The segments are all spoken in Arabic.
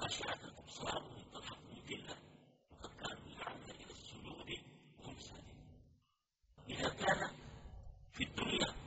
خاشعة أبصارهم ترهقهم ذلة وقد كانوا يدعون إلى السجود وهم سالمون. إذا كان في الدنيا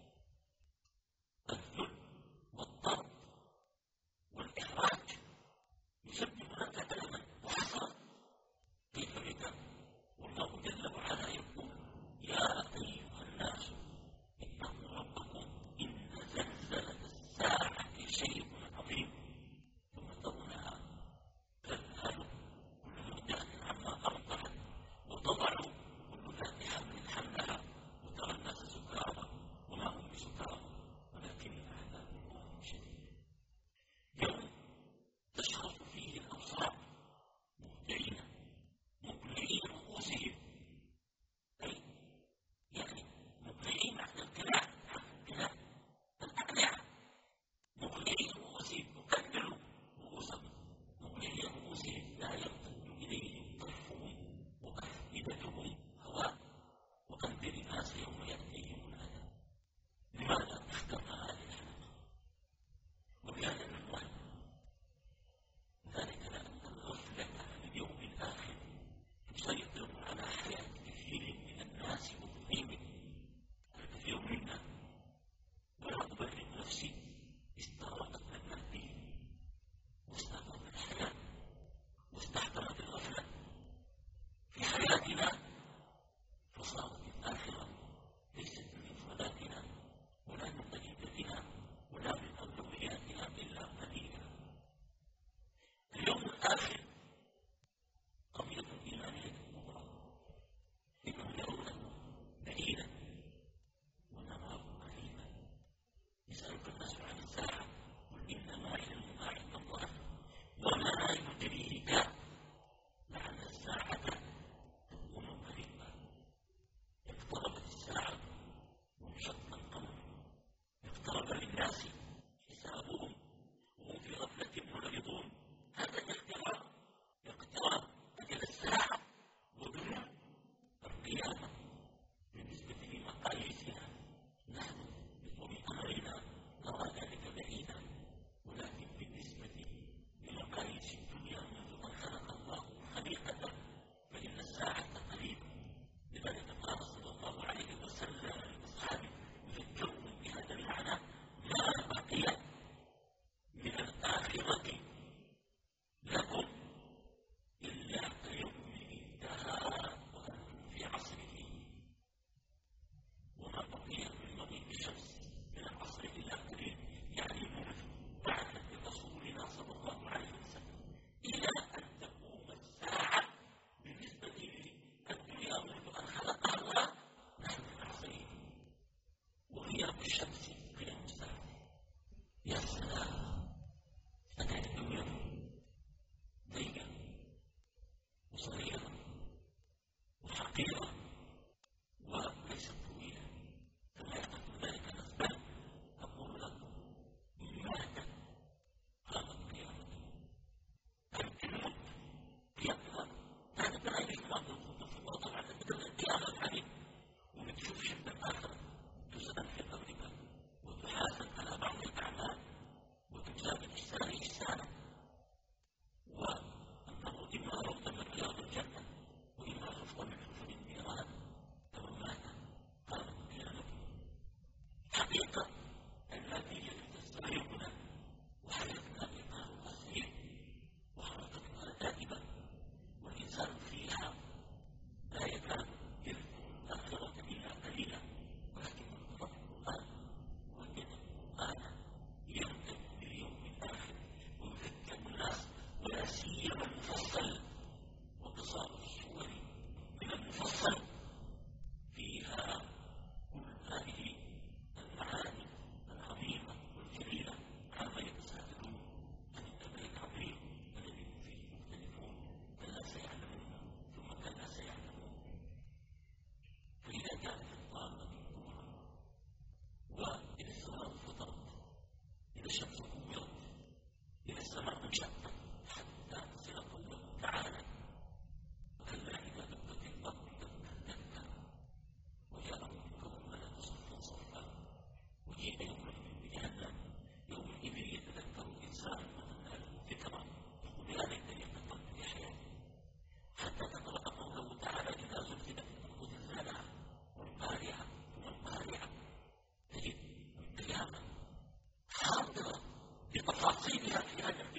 الذل والضرب والإحراج يسبب لك ألما وحسرة، كيف بك والله جل وعلا يقول: يا أيها الناس اتقوا ربكم إن زلزلة الساعة شيء عظيم ثم ترونها تذهل كل مرضعة عما أرضعت وتضع كل ذات حمل حملها وترى الناس سكارى وما هم بسكارى ولكن عذاب الله شديد. يوم تشخص فيه الأبصار مهطعين مقنعين رؤوسهم، أي يعني مقنعين عن القناع الأقنعة، مقنعين رؤوسهم يكبروا رؤوسهم، مقنعين رؤوسهم لا يرتد إليهم طرفهم وأفئدتهم هواء، وأنذر الناس يوم يأتيهم العذاب. لماذا اخترنا هذه الحلقة وبهذا العنوان؟ ذلك لأن الغفلة عن اليوم الآخر تسيطر على حياة كثير من الناس وتهيمن الكثير منا، ولا أبرئ نفسي استغرقتنا المادية واستغرقت الحياة واستحضرت الغفلة في حياتنا، فصارت الآخرة ليست من مفرداتنا ولا من طريقتنا ولا من أولوياتنا إلا قليلا. اليوم الآخر قضية إيمانية كبرى، إنهم يرونه بعيدا ونراه قريبا. يسألك الناس عن الساعة قل إنما علمها عند الله وما يدريك لعل الساعة تكون قريبا. اقتربت الساعة وانشق القمر، اقترب للناس حسابهم وهم في غفلة معرضون. هذا اقتراب أجل الساعة ودنو القيامة. بالنسبة لمقاييسها نحن بطول أمرنا نرى ذلك بعيدا، ولكن بالنسبة لمقاييس الدنيا منذ أن خلق الله خليقته فإن الساعة قريبة. لذلك قال صلى الله عليه وسلم لأصحابه يذكرهم بهذا المعنى: ما بقي من الآخرة لكم إلا كيوم انتهى وأنتم في عصره، وما بقي من مغيب الشمس من العصر إلا قليل، يعني منذ بعثة رسولنا صلى الله عليه وسلم إلى أن تقوم الساعة. بالنسبة للدنيا منذ أن خلقها الله نحن في عصره، وغياب الشمس قيام الساعة. يا سلام، أتت الدنيا ضيقة وصغيرة وحقيرة وليست طويلة كما يعتقد ذلك الناس، بل أقول لكم إن مات قامت قيامته. أن تموت قيامها كانت لا يجب أن تكون في الوضع على بدل القيامة الحديث، وبتشوف شدة الآخرة تسأل في قبرك وتحاسب على بعض الأعمال وتجزى بالإحسان إحسانا، وأنه إما روض من رياض الجنة وإما حفظ من حفظ النيران. لو مات قامت قيامته. حقيقة المادية تستغرقنا وحياتنا إقرار قصير وحركتها دائمة، والإنسان فيها لا يكاد يذكر الآخرة إلا قليلا، ولكن القرآن وجد القرآن ينطق باليوم الآخر ويذكر الناس، ولا سيما المفصل. وقصار الصور من المفصل فيها كل هذه المعاني العظيمة والجليلة عما يتساءلون عن النبأ العظيم الذي هم فيه مختلفون. كلا سيعلمون ثم كلا سيعلمون. فإذا كانت الطامة الكبرى وإذا السماء فطرت، إذا الشمس كورت، إذا السماء انشقت حتى تصل قوله تعالى: وكلا إذا دكت الأرض دكا دكا وجاء ربك والملك صفا صفا وجيء يومئذ بجهنم يومئذ يتذكر الإنسان وتنهى له الذكرى يقول بتفاصيلها في هذا